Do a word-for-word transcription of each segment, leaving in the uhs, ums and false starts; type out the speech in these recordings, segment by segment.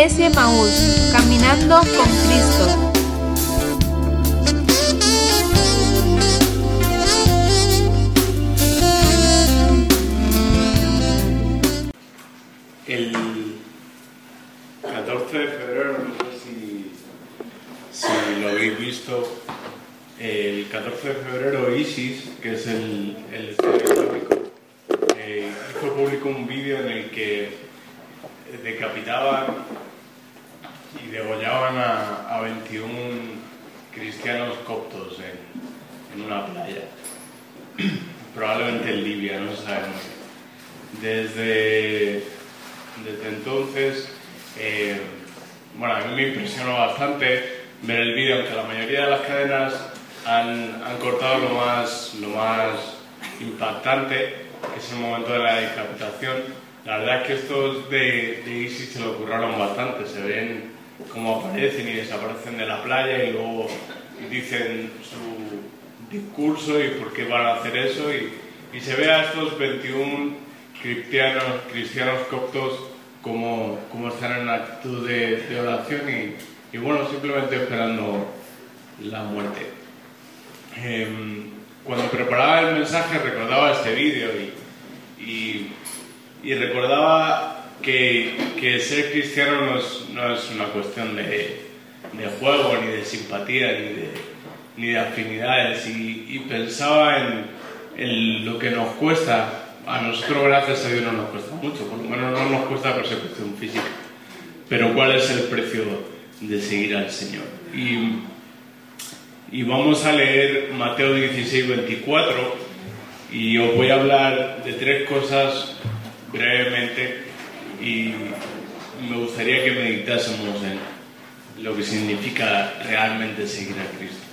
Iglesia Emaús, caminando con Cristo. El catorce de febrero, no sé si, si lo habéis visto, el catorce de febrero ISIS, que es el, el Estado Islámico, eh, hizo público un vídeo en el que decapitaban y degollaban a, a veintiún cristianos coptos en, en una playa, probablemente en Libia, no sabemos. Desde, desde entonces, eh, bueno, a mí me impresionó bastante ver el vídeo, aunque la mayoría de las cadenas han, han cortado lo más, lo más impactante, que es el momento de la decapitación. La verdad es que estos de, de ISIS se lo curraron bastante, se ven cómo aparecen y desaparecen de la playa y luego dicen su discurso y por qué van a hacer eso, y, y se ve a estos veintiún cristianos, cristianos coptos como, como están en actitud de, de oración y, y bueno, simplemente esperando la muerte. Eh, cuando preparaba el mensaje recordaba este vídeo y, y Y recordaba que, que ser cristiano no es, no es una cuestión de, de juego, ni de simpatía, ni de, ni de afinidades. Y, y pensaba en, en lo que nos cuesta. A nosotros, gracias a Dios, no nos cuesta mucho. Por lo menos no nos cuesta persecución física. Pero ¿cuál es el precio de seguir al Señor? Y, y vamos a leer Mateo dieciséis, veinticuatro. Y os voy a hablar de tres cosas brevemente y me gustaría que meditásemos en lo que significa realmente seguir a Cristo.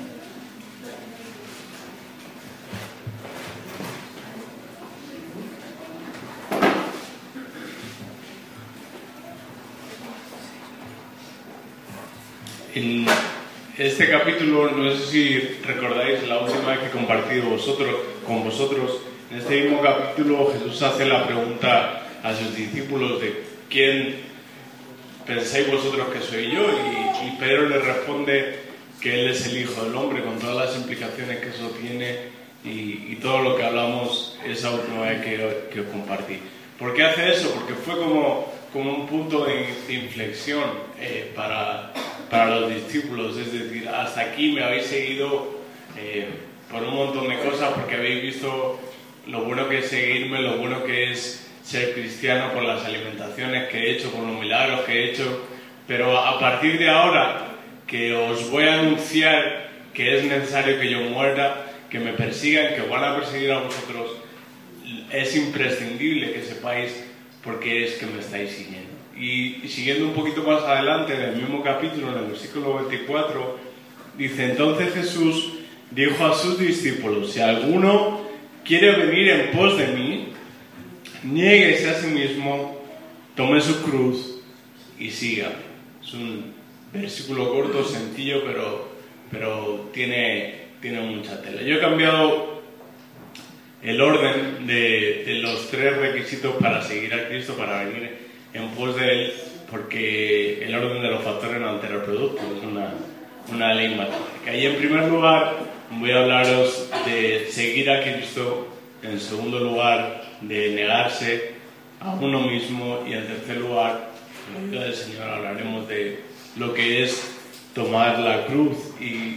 En este capítulo, no sé si recordáis la última vez que he compartido vosotros, con vosotros. En este mismo capítulo Jesús hace la pregunta a sus discípulos de ¿quién pensáis vosotros que soy yo? Y, y Pedro le responde que Él es el Hijo del Hombre, con todas las implicaciones que eso tiene y, y todo lo que hablamos esa última vez que, que os compartí. ¿Por qué hace eso? Porque fue como, como un punto de, de inflexión eh, para, para los discípulos, es decir, hasta aquí me habéis seguido eh, por un montón de cosas, porque habéis visto lo bueno que es seguirme, lo bueno que es ser cristiano por las alimentaciones que he hecho, por los milagros que he hecho, pero a partir de ahora que os voy a anunciar que es necesario que yo muera, que me persigan, que van a perseguir a vosotros, es imprescindible que sepáis por qué es que me estáis siguiendo. Y, y siguiendo un poquito más adelante, en el mismo capítulo, en el versículo veinticuatro, dice: entonces Jesús dijo a sus discípulos, si alguno quiere venir en pos de mí, niéguese a sí mismo, tome su cruz y sígame. Es un versículo corto, sencillo, pero, pero tiene, tiene mucha tela. Yo he cambiado el orden de, de los tres requisitos para seguir a Cristo, para venir en pos de Él, porque el orden de los factores no altera el producto, es una, una ley matemática. Y en primer lugar, voy a hablaros de seguir a Cristo, en segundo lugar de negarse a uno mismo y en tercer lugar, con la ayuda del Señor, hablaremos de lo que es tomar la cruz y,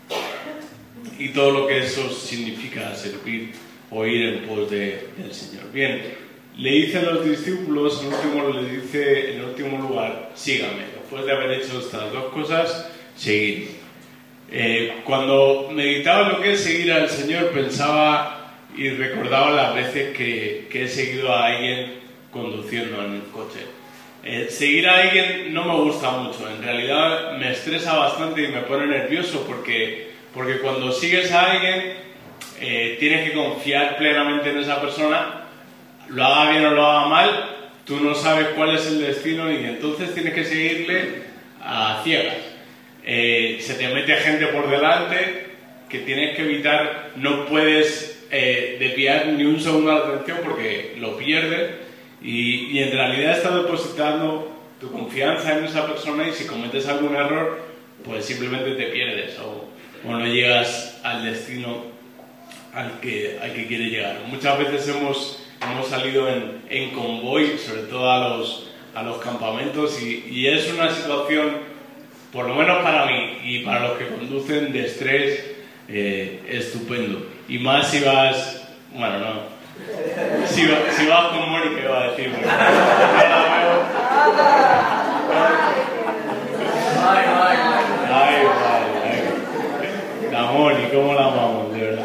y todo lo que eso significa, servir o ir en pos de, del Señor. Bien, le dice a los discípulos, en último, le dice en último lugar, sígame. Después de haber hecho estas dos cosas, seguir. Eh, cuando meditaba lo que es seguir al Señor, pensaba y recordaba las veces que, que he seguido a alguien conduciendo en el coche. Eh, seguir a alguien no me gusta mucho, en realidad me estresa bastante y me pone nervioso porque, porque cuando sigues a alguien eh, tienes que confiar plenamente en esa persona, lo haga bien o lo haga mal, tú no sabes cuál es el destino y entonces tienes que seguirle a ciegas. Eh, se te mete gente por delante que tienes que evitar, no puedes eh, desviar ni un segundo la atención porque lo pierdes y, y en realidad estás depositando tu confianza en esa persona y si cometes algún error, pues simplemente te pierdes o, o no llegas al destino al que, al que quieres llegar. Muchas veces hemos, hemos salido en, en convoy, sobre todo a los, a los campamentos, y, y es una situación, por lo menos para mí y para los que conducen, de estrés eh, estupendo. Y más si vas, bueno, no. Si, si vas con Moni, ¿qué va a decir? Porque no la veo. Ay, ay, ay, ay. La Moni, ¿cómo la amamos, de verdad?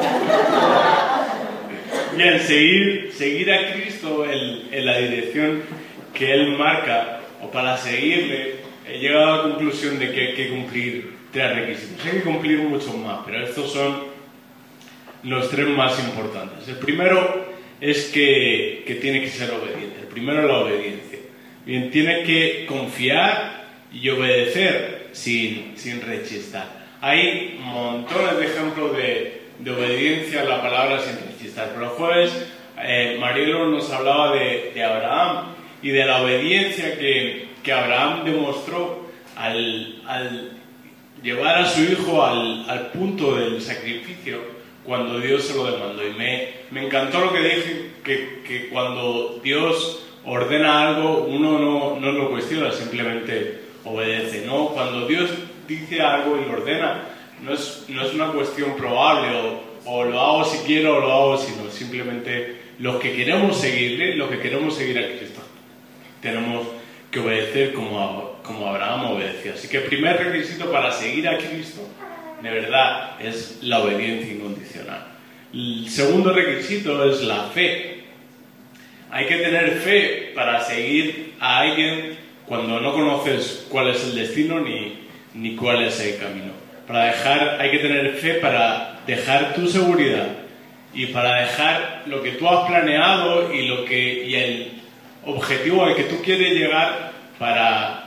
Bien, seguir, seguir a Cristo en, en la dirección que Él marca, o para seguirle, he llegado a la conclusión de que hay que cumplir tres requisitos. Hay que cumplir muchos más, pero estos son los tres más importantes. El primero es que, que tiene que ser obediente. El primero es la obediencia. Bien, tiene que confiar y obedecer sin, sin rechistar. Hay montones de ejemplos de, de obediencia a la palabra sin rechistar. Pero el jueves eh, Marielo nos hablaba de, de Abraham y de la obediencia que, que Abraham demostró al, al llevar a su hijo al, al punto del sacrificio cuando Dios se lo demandó. Y me, me encantó lo que dije, que, que cuando Dios ordena algo, uno no, no lo cuestiona, simplemente obedece. No, cuando Dios dice algo y lo ordena, no es, no es una cuestión probable, o, o lo hago si quiero o lo hago si no. Simplemente los que queremos seguirle, los que queremos seguir a Cristo, tenemos que obedecer como, como Abraham obedeció. Así que el primer requisito para seguir a Cristo de verdad es la obediencia incondicional. El segundo requisito es la fe. Hay que tener fe para seguir a alguien cuando no conoces cuál es el destino ni, ni cuál es el camino. Para dejar, hay que tener fe para dejar tu seguridad y para dejar lo que tú has planeado y, lo que, y el objetivo al que tú quieres llegar, para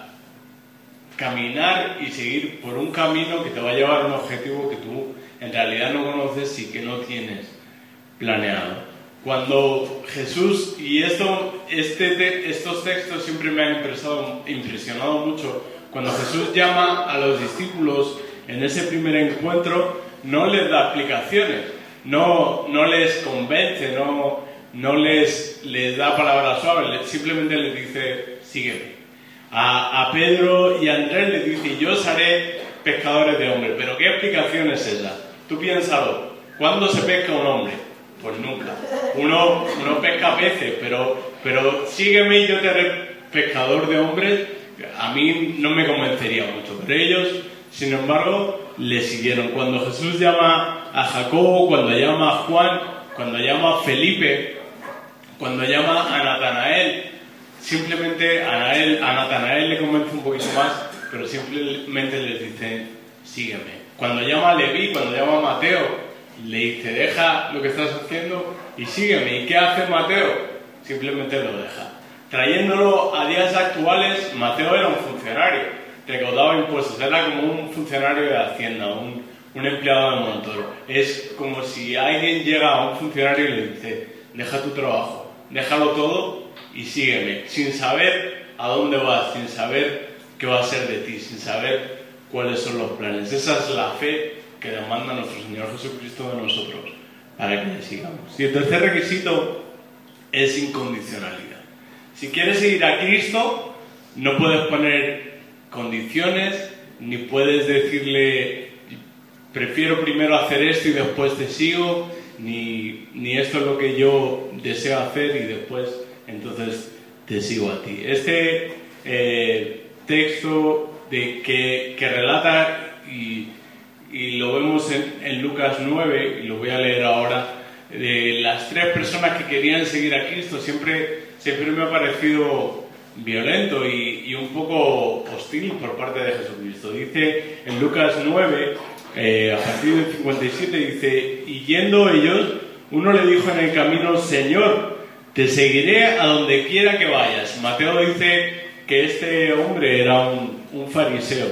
caminar y seguir por un camino que te va a llevar a un objetivo que tú en realidad no conoces y que no tienes planeado. Cuando Jesús, y esto, este te, estos textos siempre me han impresionado, impresionado mucho, cuando Jesús llama a los discípulos en ese primer encuentro, no les da explicaciones, no, no les convence, no, no les, les da palabras suaves, simplemente les dice, sígueme. A, a Pedro y a Andrés les dice, yo os haré pescadores de hombres. Pero ¿qué explicación es esa? Tú piénsalo, ¿cuándo se pesca un hombre? Pues nunca. Uno, uno pesca peces, pero, pero sígueme y yo te haré pescador de hombres. A mí no me convencería mucho, pero ellos, sin embargo, le siguieron. Cuando Jesús llama a Jacobo, cuando llama a Juan, cuando llama a Felipe, cuando llama a Natanael, simplemente a, Nael, a Natanael le convence un poquito más, pero simplemente les dice, sígueme. Cuando llama a Leví, cuando llama a Mateo, le dice, deja lo que estás haciendo y sígueme. ¿Y qué hace Mateo? Simplemente lo deja. Trayéndolo a días actuales, Mateo era un funcionario, recaudaba impuestos, era como un funcionario de Hacienda, un, un empleado de Montoro. Es como si alguien llega a un funcionario y le dice, deja tu trabajo, déjalo todo y sígueme, sin saber a dónde vas, sin saber qué va a ser de ti, sin saber cuáles son los planes. Esa es la fe que demanda nuestro Señor Jesucristo de nosotros, para que le sigamos. Y el tercer requisito es incondicionalidad. Si quieres seguir a Cristo, no puedes poner condiciones, ni puedes decirle, prefiero primero hacer esto y después te sigo, ni, ni esto es lo que yo deseo hacer y después entonces te sigo a ti. Este eh, texto de que, que relata, y, y lo vemos en, en Lucas nueve, y lo voy a leer ahora, de las tres personas que querían seguir a Cristo, siempre, siempre me ha parecido violento y, y un poco hostil por parte de Jesucristo. Dice en Lucas nueve, eh, a partir del cincuenta y siete, dice, y yendo ellos, uno le dijo en el camino, Señor, te seguiré a donde quiera que vayas. Mateo dice que este hombre era un, un fariseo,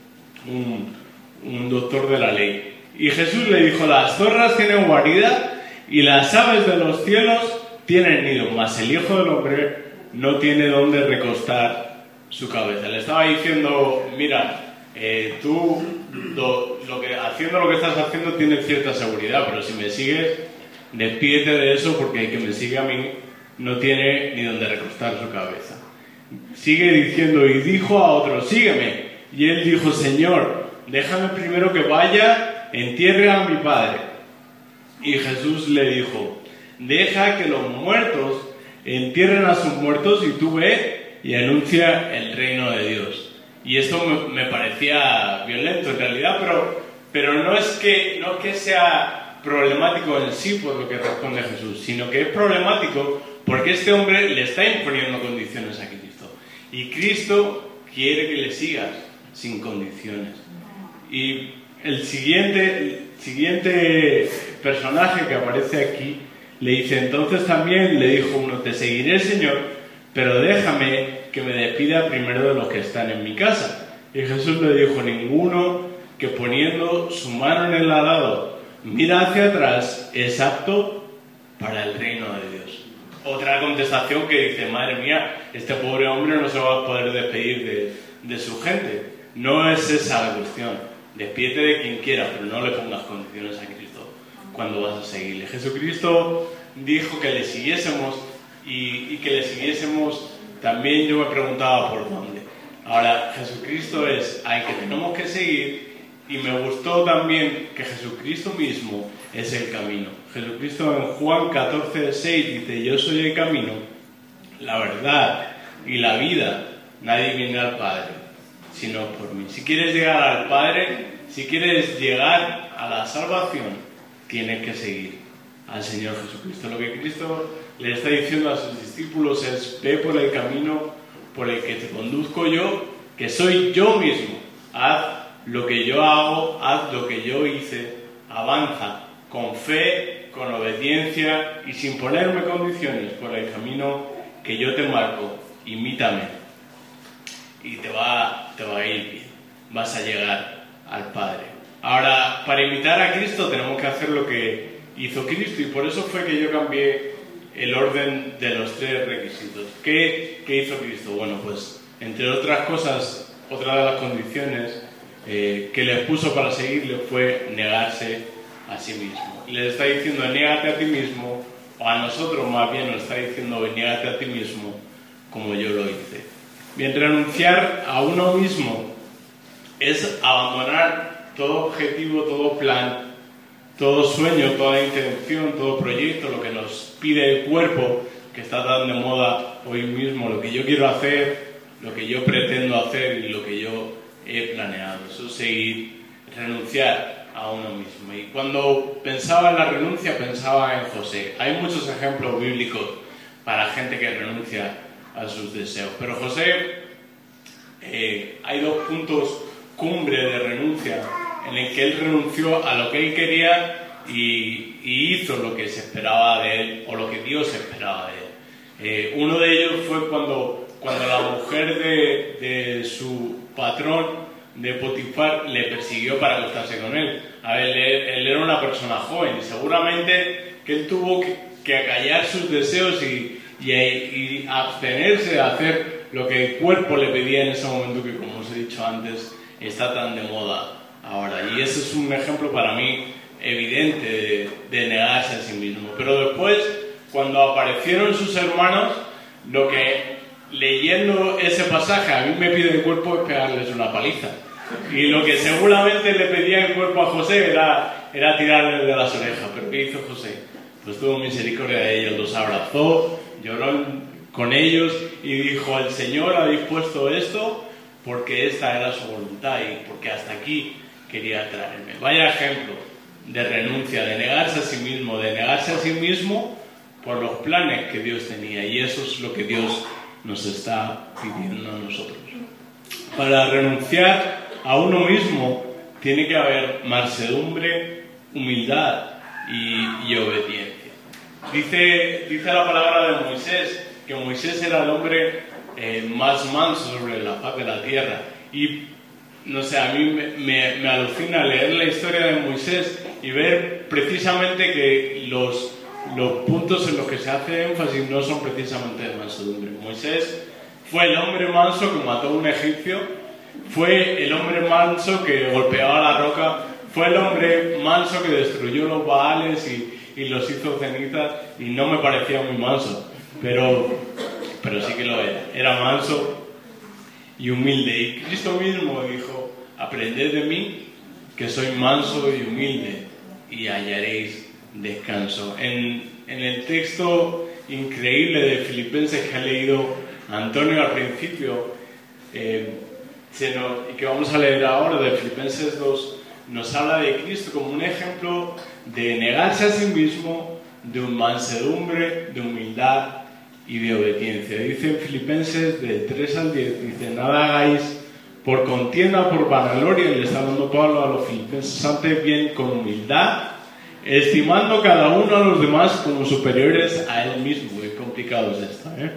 un, un doctor de la ley. Y Jesús le dijo, las zorras tienen guarida y las aves de los cielos tienen nido, mas el Hijo del Hombre no tiene dónde recostar su cabeza. Le estaba diciendo, mira, eh, tú lo, lo que, haciendo lo que estás haciendo tienes cierta seguridad, pero si me sigues, despídete de eso porque el que me sigue a mí no tiene ni donde recostar su cabeza. Sigue diciendo, y dijo a otro, sígueme. Y él dijo, Señor, déjame primero que vaya, entierre a mi padre. Y Jesús le dijo, deja que los muertos entierren a sus muertos y tú ve y anuncia el reino de Dios. Y esto me, me parecía violento en realidad, pero, pero no es que, no es que sea problemático en sí por lo que responde Jesús, sino que es problemático porque este hombre le está imponiendo condiciones a Cristo. Y Cristo quiere que le sigas sin condiciones. Y el siguiente, el siguiente personaje que aparece aquí le dice, entonces también le dijo uno, te seguiré, Señor, pero déjame que me despida primero de los que están en mi casa. Y Jesús le dijo, ninguno que poniendo su mano en el arado mira hacia atrás es apto para el reino de Dios. Otra contestación que dice, madre mía, este pobre hombre no se va a poder despedir de, de su gente. No es esa la cuestión. Despídete de quien quiera, pero no le pongas condiciones a Cristo cuando vas a seguirle. Jesucristo dijo que le siguiésemos y, y que le siguiésemos. También yo me preguntaba por dónde. Ahora, Jesucristo es al que tenemos que seguir y me gustó también que Jesucristo mismo es el camino. Jesucristo en Juan catorce seis dice, yo soy el camino, la verdad y la vida. Nadie viene al Padre sino por mí. Si quieres llegar al Padre, si quieres llegar a la salvación, tienes que seguir al Señor Jesucristo. Lo que Cristo le está diciendo a sus discípulos es, ve por el camino por el que te conduzco yo, que soy yo mismo. Haz lo que yo hago, haz lo que yo hice, avanza con fe, con obediencia y sin ponerme condiciones por el camino que yo te marco. Imítame y te va, te va a ir bien, vas a llegar al Padre. Ahora, para imitar a Cristo tenemos que hacer lo que hizo Cristo y por eso fue que yo cambié el orden de los tres requisitos. ¿Qué, qué hizo Cristo? Bueno, pues entre otras cosas, otra de las condiciones eh, que les puso para seguirle fue negarse a sí mismo. Les está diciendo, niégate a ti mismo, o a nosotros más bien nos está diciendo, niégate a ti mismo como yo lo hice. Bien, renunciar a uno mismo es abandonar todo objetivo, todo plan, todo sueño, toda intención, todo proyecto, lo que nos pide el cuerpo, que está tan de moda hoy mismo, lo que yo quiero hacer, lo que yo pretendo hacer y lo que yo he planeado. Eso es seguir, renunciar a uno mismo. Y cuando pensaba en la renuncia, pensaba en José. Hay muchos ejemplos bíblicos para gente que renuncia a sus deseos. Pero José, eh, hay dos puntos cumbre de renuncia en el que él renunció a lo que él quería y, y hizo lo que se esperaba de él o lo que Dios esperaba de él. Eh, uno de ellos fue cuando, cuando la mujer de, de su patrón, de Potifar, le persiguió para acostarse con él. A ver, él, él era una persona joven y seguramente que él tuvo que, que acallar sus deseos y Y, y abstenerse de hacer lo que el cuerpo le pedía en ese momento, que como os he dicho antes está tan de moda ahora. Y ese es un ejemplo para mí evidente de, de negarse a sí mismo. Pero después, cuando aparecieron sus hermanos, lo que leyendo ese pasaje a mí me pide el cuerpo es pegarles una paliza. Y lo que seguramente le pedía el cuerpo a José era, era tirarle de las orejas. ¿Pero qué hizo José? Pues tuvo misericordia de ellos, los abrazó, lloró con ellos y dijo, el Señor ha dispuesto esto porque esta era su voluntad y porque hasta aquí quería traerme. Vaya ejemplo de renuncia, de negarse a sí mismo, de negarse a sí mismo por los planes que Dios tenía. Y eso es lo que Dios nos está pidiendo a nosotros. Para renunciar a uno mismo tiene que haber mansedumbre, humildad y, y obediencia. Dice, dice la palabra de Moisés que Moisés era el hombre eh, más manso sobre la faz de la tierra. Y no sé, a mí me, me, me alucina leer la historia de Moisés y ver precisamente que los, los puntos en los que se hace énfasis no son precisamente de mansedumbre. Moisés fue el hombre manso que mató a un egipcio, fue el hombre manso que golpeaba la roca, fue el hombre manso que destruyó los Baales y, y los hizo cenizas, y no me parecía muy manso, pero, pero sí que lo era. Era manso y humilde. Y Cristo mismo dijo: aprended de mí, que soy manso y humilde, y hallaréis descanso. En, en el texto increíble de Filipenses que ha leído Antonio al principio, eh, se nos, y que vamos a leer ahora, de Filipenses dos, nos habla de Cristo como un ejemplo de negarse a sí mismo, de mansedumbre, de humildad y de obediencia. Dice en Filipenses de tres al diez, dice: nada hagáis por contienda, por vanagloria, y le está dando Pablo a los filipenses, antes bien con humildad, estimando cada uno a los demás como superiores a él mismo. Es complicado es esto, ¿eh?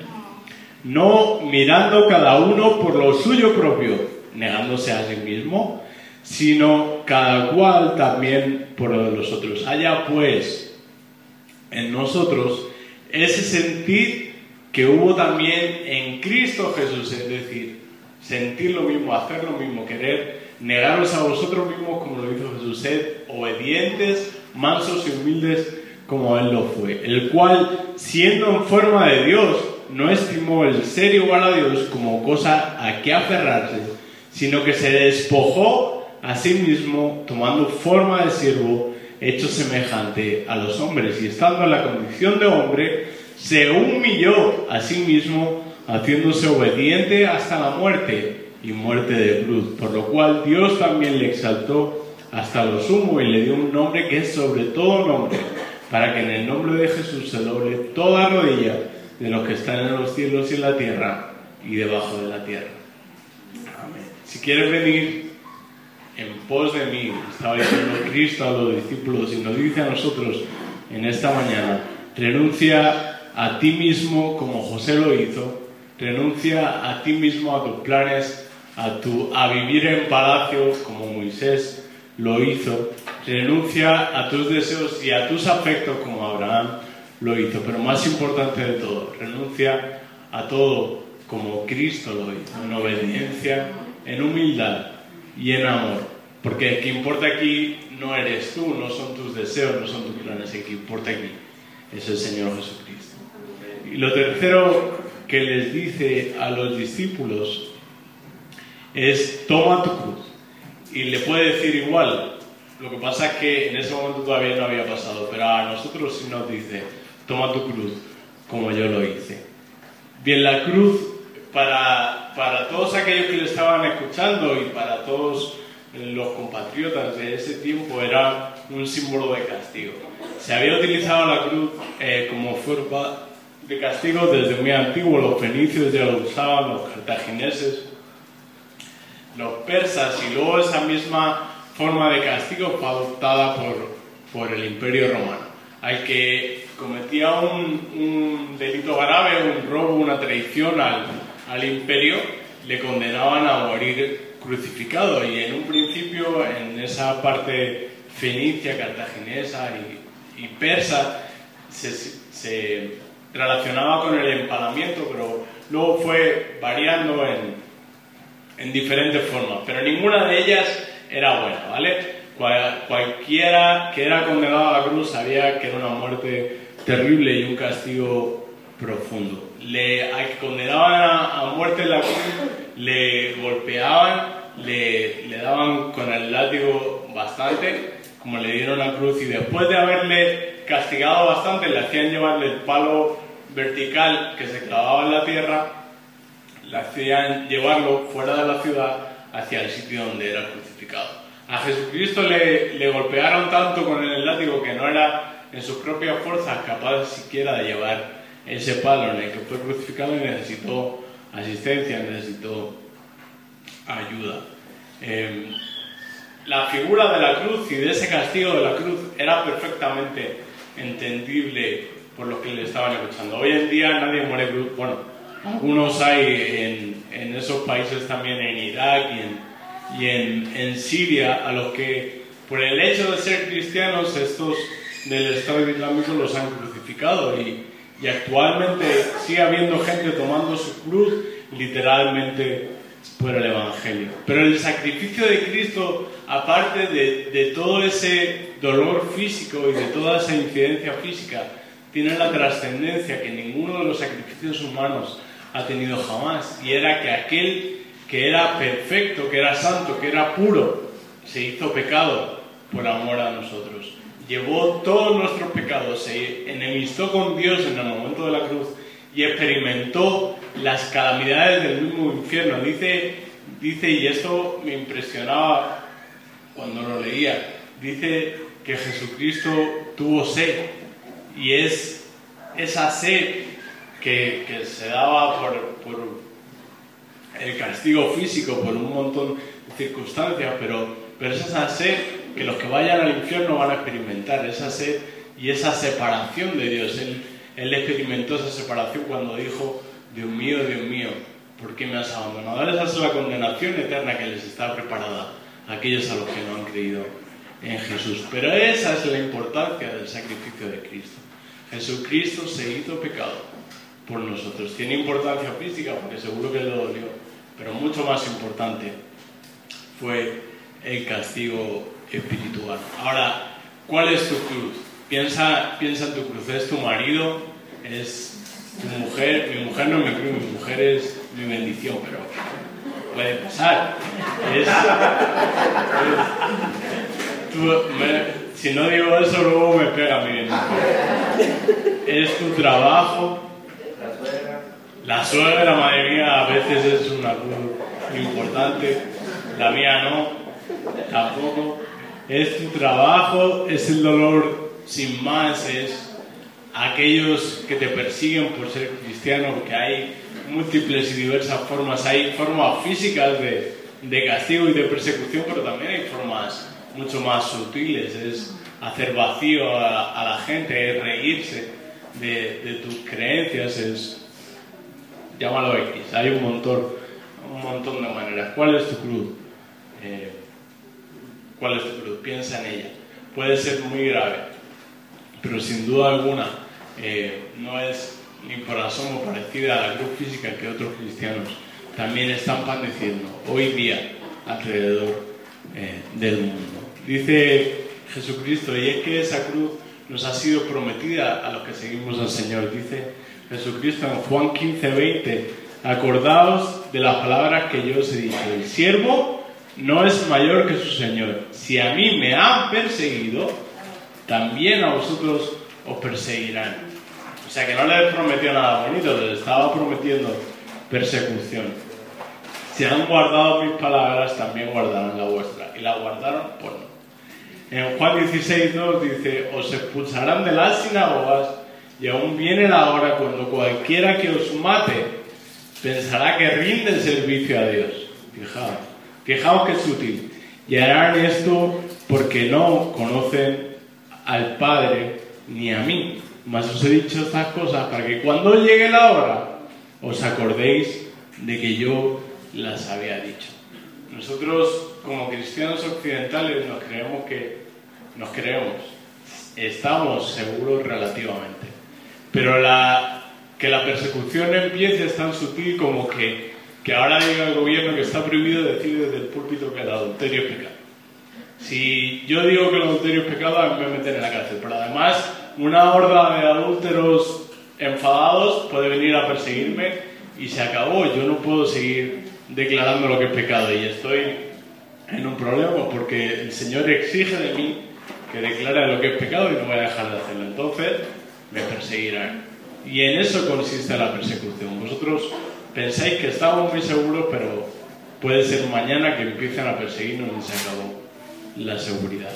No mirando cada uno por lo suyo propio, negándose a sí mismo, sino cada cual también por lo de los otros. Haya pues en nosotros ese sentir que hubo también en Cristo Jesús, es decir, sentir lo mismo, hacer lo mismo, querer negaros a vosotros mismos como lo hizo Jesús. Sed obedientes, mansos y humildes como Él lo fue, el cual, siendo en forma de Dios, no estimó el ser igual a Dios como cosa a que aferrarse, sino que se despojó a sí mismo, tomando forma de siervo, hecho semejante a los hombres, y estando en la condición de hombre, se humilló a sí mismo, haciéndose obediente hasta la muerte, y muerte de cruz, por lo cual Dios también le exaltó hasta lo sumo y le dio un nombre que es sobre todo nombre, para que en el nombre de Jesús se doble toda rodilla de los que están en los cielos y en la tierra y debajo de la tierra. Amén. Si quieres venir en pos de mí, estaba diciendo Cristo a los discípulos y nos dice a nosotros en esta mañana: renuncia a ti mismo como José lo hizo, renuncia a ti mismo, a tus planes, a, tu, a vivir en palacio como Moisés lo hizo, renuncia a tus deseos y a tus afectos como Abraham lo hizo, pero más importante de todo, renuncia a todo como Cristo lo hizo, en obediencia, en humildad y en amor, porque el que importa aquí no eres tú, no son tus deseos, no son tus planes, el que importa aquí es el Señor Jesucristo. Y lo tercero que les dice a los discípulos es: toma tu cruz. Y le puede decir igual, lo que pasa es que en ese momento todavía no había pasado, pero a nosotros sí nos dice: toma tu cruz como yo lo hice. Bien, la cruz para, para todos aquellos que le estaban escuchando y para todos los compatriotas de ese tiempo era un símbolo de castigo. Se había utilizado la cruz eh, como forma de castigo desde muy antiguo. Los fenicios ya lo usaban, los cartagineses, los persas, y luego esa misma forma de castigo fue adoptada por, por el Imperio Romano. Al que cometía un, un delito grave, un robo, una traición al, al imperio, le condenaban a morir crucificado. Y en un principio, en esa parte fenicia, cartaginesa y, y persa, se, se relacionaba con el empalamiento, pero luego fue variando en, en diferentes formas, pero ninguna de ellas era buena, ¿vale? Cual, cualquiera que era condenado a la cruz sabía que era una muerte terrible y un castigo profundo. Le al que condenaban a, a muerte en la cruz, le golpeaban, le, le daban con el látigo bastante, como le dieron la cruz, y después de haberle castigado bastante, le hacían llevarle el palo vertical que se clavaba en la tierra, le hacían llevarlo fuera de la ciudad hacia el sitio donde era crucificado. A Jesucristo le, le golpearon tanto con el látigo que no era en sus propias fuerzas capaz siquiera de llevar ese palo en el que fue crucificado, y necesitó asistencia, necesitó ayuda. Eh, la figura de la cruz y de ese castigo de la cruz era perfectamente entendible por los que le estaban escuchando. Hoy en día nadie muere cruz. Bueno, algunos hay en, en esos países también, en Irak y en y en, en Siria, a los que por el hecho de ser cristianos estos del Estado Islámico los han crucificado, y, y actualmente sigue habiendo gente tomando su cruz literalmente por el Evangelio. Pero el sacrificio de Cristo, aparte de, de todo ese dolor físico y de toda esa incidencia física, tiene la trascendencia que ninguno de los sacrificios humanos ha tenido jamás, y era que aquel que era perfecto, que era santo, que era puro, se hizo pecado por amor a nosotros. Llevó todos nuestros pecados, se enemistó con Dios en el momento de la cruz y experimentó las calamidades del mismo infierno. Dice, dice, y esto me impresionaba cuando lo leía, dice que Jesucristo tuvo sed, y es esa sed que, que se daba por, por el castigo físico, por un montón de circunstancias, pero, pero es esa sed que los que vayan al infierno van a experimentar, esa sed y esa separación de Dios. Él, él experimentó esa separación cuando dijo: Dios mío, Dios mío, ¿por qué me has abandonado? Esa es la condenación eterna que les está preparada a aquellos a los que no han creído en Jesús. Pero esa es la importancia del sacrificio de Cristo. Jesucristo se hizo pecado por nosotros. Tiene importancia física porque seguro que le dolió, pero mucho más importante fue el castigo espiritual. Ahora, ¿cuál es tu cruz? Piensa, piensa en tu cruz. ¿Es tu marido? ¿Es tu mujer? Mi mujer no es mi cruz, mi mujer es mi bendición, pero puede pasar. Es, es, tú, me, si no digo eso, luego me pega mi bendición. Es tu trabajo. La suegra, madre mía, a veces es una cruz importante. La mía no, tampoco. Es tu trabajo, es el dolor sin más, es aquellos que te persiguen por ser cristiano, porque hay múltiples y diversas formas. Hay formas físicas de, de castigo y de persecución, pero también hay formas mucho más sutiles. Es hacer vacío a, a la gente, es reírse de, de tus creencias, es... llámalo X. Hay un montón, un montón de maneras. ¿Cuál es tu cruz? Eh, ¿Cuál es tu cruz? Piensa en ella. Puede ser muy grave, pero sin duda alguna eh, no es ni por asomo parecida a la cruz física que otros cristianos también están padeciendo hoy día alrededor eh, del mundo. Dice Jesucristo, y es que esa cruz nos ha sido prometida a los que seguimos al Señor. Dice Jesucristo en Juan quince, veinte, acordaos de las palabras que yo os he dicho, el siervo no es mayor que su Señor. Si a mí me han perseguido, también a vosotros os perseguirán. O sea que no les prometió nada bonito, les estaba prometiendo persecución. Si han guardado mis palabras, también guardarán la vuestra. Y la guardaron, pues no. En Juan dieciséis, dos dice, os expulsarán de las sinagogas, y aún viene la hora cuando cualquiera que os mate pensará que rinde servicio a Dios. Fijaos, fijaos que sutil. Y harán esto porque no conocen al Padre ni a mí. Mas os he dicho estas cosas para que cuando llegue la hora os acordéis de que yo las había dicho. Nosotros, como cristianos occidentales, nos creemos que nos creemos, estamos seguros relativamente. Pero la, que la persecución empiece es tan sutil como que, que ahora diga el gobierno que está prohibido decir desde el púlpito que el adulterio es pecado. Si yo digo que el adulterio es pecado, a mí me meten en la cárcel. Pero además, una horda de adúlteros enfadados puede venir a perseguirme y se acabó. Yo no puedo seguir declarando lo que es pecado y estoy en un problema porque el Señor exige de mí que declare lo que es pecado y no voy a dejar de hacerlo. Entonces me perseguirán. Y en eso consiste la persecución. Vosotros pensáis que estamos muy seguros, pero puede ser mañana que empiecen a perseguirnos y se acabó la seguridad.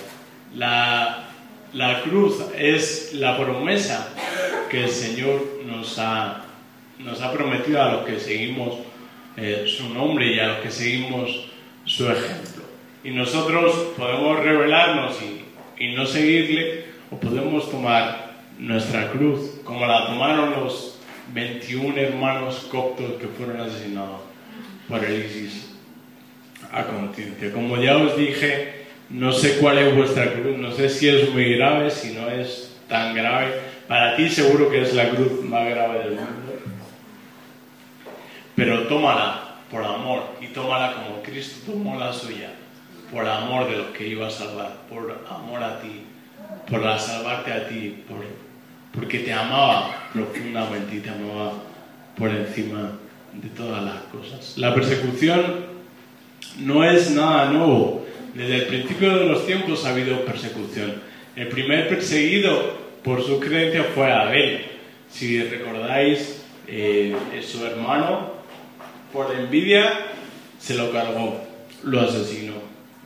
La, la cruz es la promesa que el Señor nos ha, nos ha prometido a los que seguimos eh, su nombre y a los que seguimos su ejemplo. Y nosotros podemos rebelarnos y, y no seguirle, o podemos tomar nuestra cruz, como la tomaron los veintiún hermanos coptos que fueron asesinados por el ISIS a conciencia. Como ya os dije, no sé cuál es vuestra cruz, no sé si es muy grave, si no es tan grave. Para ti seguro que es la cruz más grave del mundo. pero tómala por amor y tómala como Cristo tomó la suya, por amor de los que iba a salvar, por amor a ti, por salvarte a ti, por, porque te amaba profundamente y te amaba por encima de todas las cosas. La persecución no es nada nuevo. Desde el principio de los tiempos ha habido persecución. El primer perseguido por su creencia fue Abel. Si recordáis, eh, su hermano, por envidia, se lo cargó, lo asesinó.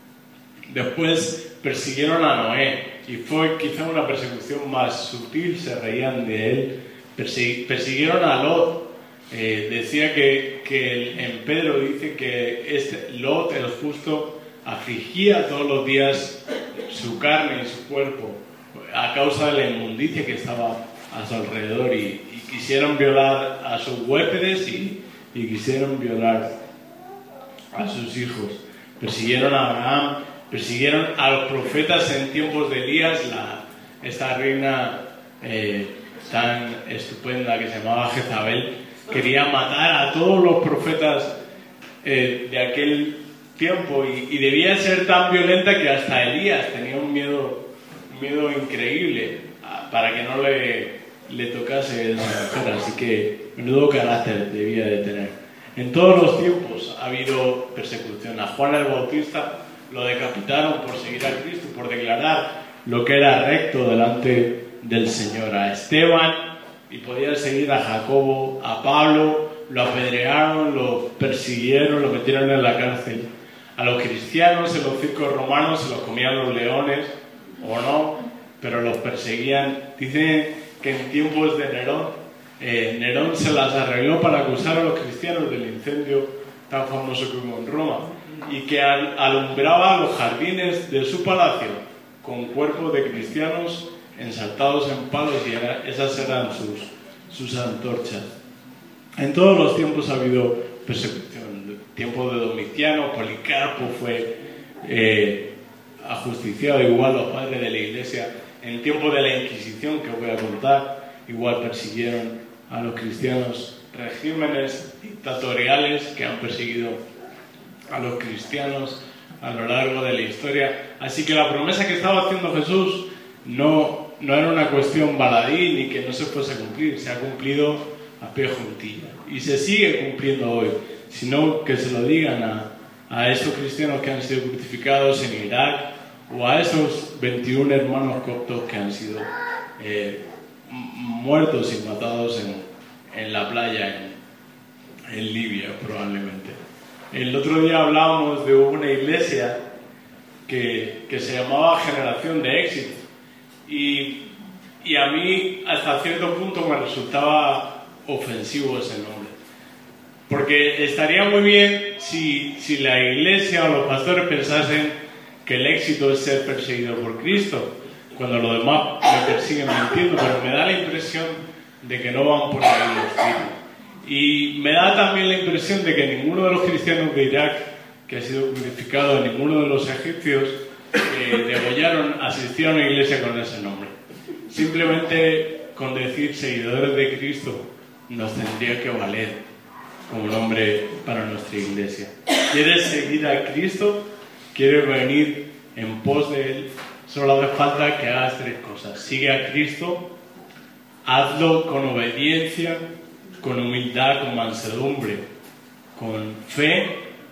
Después persiguieron a Noé, y fue quizá una persecución más sutil, se reían de él. Persig- persiguieron a Lot. Eh, decía que, que en Pedro dice que este Lot, el justo, afligía todos los días su carne y su cuerpo a causa de la inmundicia que estaba a su alrededor, y, y quisieron violar a sus huéspedes y, y quisieron violar a sus hijos. Persiguieron a Abraham, persiguieron a los profetas en tiempos de Elías, la, esta reina eh, tan estupenda que se llamaba Jezabel. Quería matar a todos los profetas eh, de aquel tiempo, y, y debía ser tan violenta que hasta Elías tenía un miedo, un miedo increíble a, para que no le, le tocase esa mujer. Así que menudo carácter debía de tener. En todos los tiempos ha habido persecución. A Juan el Bautista lo decapitaron por seguir a Cristo, por declarar lo que era recto delante del Señor. A Esteban, y podían seguir a Jacobo, a Pablo, lo apedrearon, lo persiguieron, lo metieron en la cárcel. A los cristianos en los circos romanos se los comían los leones, o no, pero los perseguían. Dicen que en tiempos de Nerón, eh, Nerón se las arregló para acusar a los cristianos del incendio tan famoso que hubo en Roma, y que al, alumbraba los jardines de su palacio con cuerpos de cristianos ensartados en palos, y era, esas eran sus, sus antorchas. En todos los tiempos ha habido persecución. En el tiempo de Domiciano, Policarpo fue eh, ajusticiado, igual los padres de la Iglesia. En el tiempo de la Inquisición, que os voy a contar, igual persiguieron a los cristianos. Regímenes dictatoriales que han perseguido a los cristianos a lo largo de la historia. Así que la promesa que estaba haciendo Jesús no, no era una cuestión baladí ni que no se fuese a cumplir. Se ha cumplido a pie juntilla y se sigue cumpliendo hoy. Sino que se lo digan a, a estos cristianos que han sido crucificados en Irak, o a esos veintiún hermanos coptos que han sido eh, muertos y matados en, en la playa en, en Libia, probablemente. El otro día hablábamos de una iglesia que, que se llamaba Generación de Éxito, y, y a mí hasta cierto punto me resultaba ofensivo ese nombre, porque estaría muy bien si, si la iglesia o los pastores pensasen que el éxito es ser perseguido por Cristo, cuando los demás me persiguen mintiendo, pero me da la impresión de que no van por ahí los tiros. Y me da también la impresión de que ninguno de los cristianos de Irak que ha sido crucificado, ninguno de los egipcios que degollaron asistió a una iglesia con ese nombre. Simplemente con decir seguidores de Cristo nos tendría que valer como nombre para nuestra iglesia. ¿Quieres seguir a Cristo? ¿Quieres venir en pos de Él? Solo hace falta que hagas tres cosas. Sigue a Cristo, hazlo con obediencia, con humildad, con mansedumbre, con fe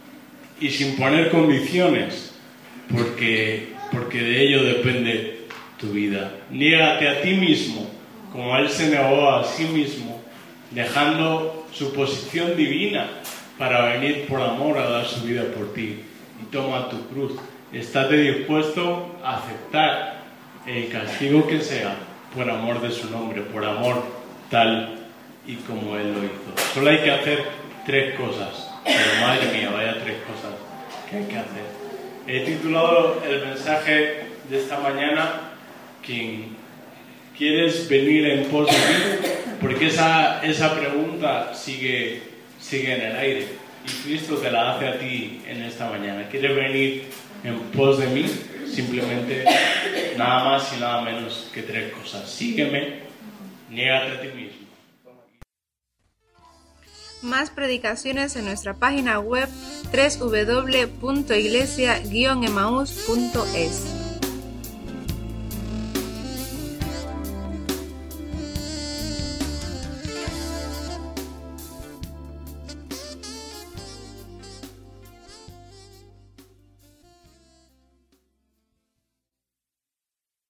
y sin poner condiciones, porque, porque de ello depende tu vida. Niégate a ti mismo, como Él se negó a sí mismo, dejando su posición divina para venir por amor a dar su vida por ti. Y toma tu cruz. Estate dispuesto a aceptar el castigo que sea por amor de su nombre, por amor tal y como Él lo hizo. Solo hay que hacer tres cosas. Pero madre mía, vaya tres cosas que hay que hacer. He titulado el mensaje de esta mañana ¿Quién quieres venir en pos de mí? Porque esa, esa pregunta sigue, sigue en el aire, y Cristo te la hace a ti en esta mañana. ¿Quieres venir en pos de mí? Simplemente nada más y nada menos que tres cosas. Sígueme, niégate a ti mismo. Más predicaciones en nuestra página web doble u doble u doble u punto iglesia guion emaús punto es.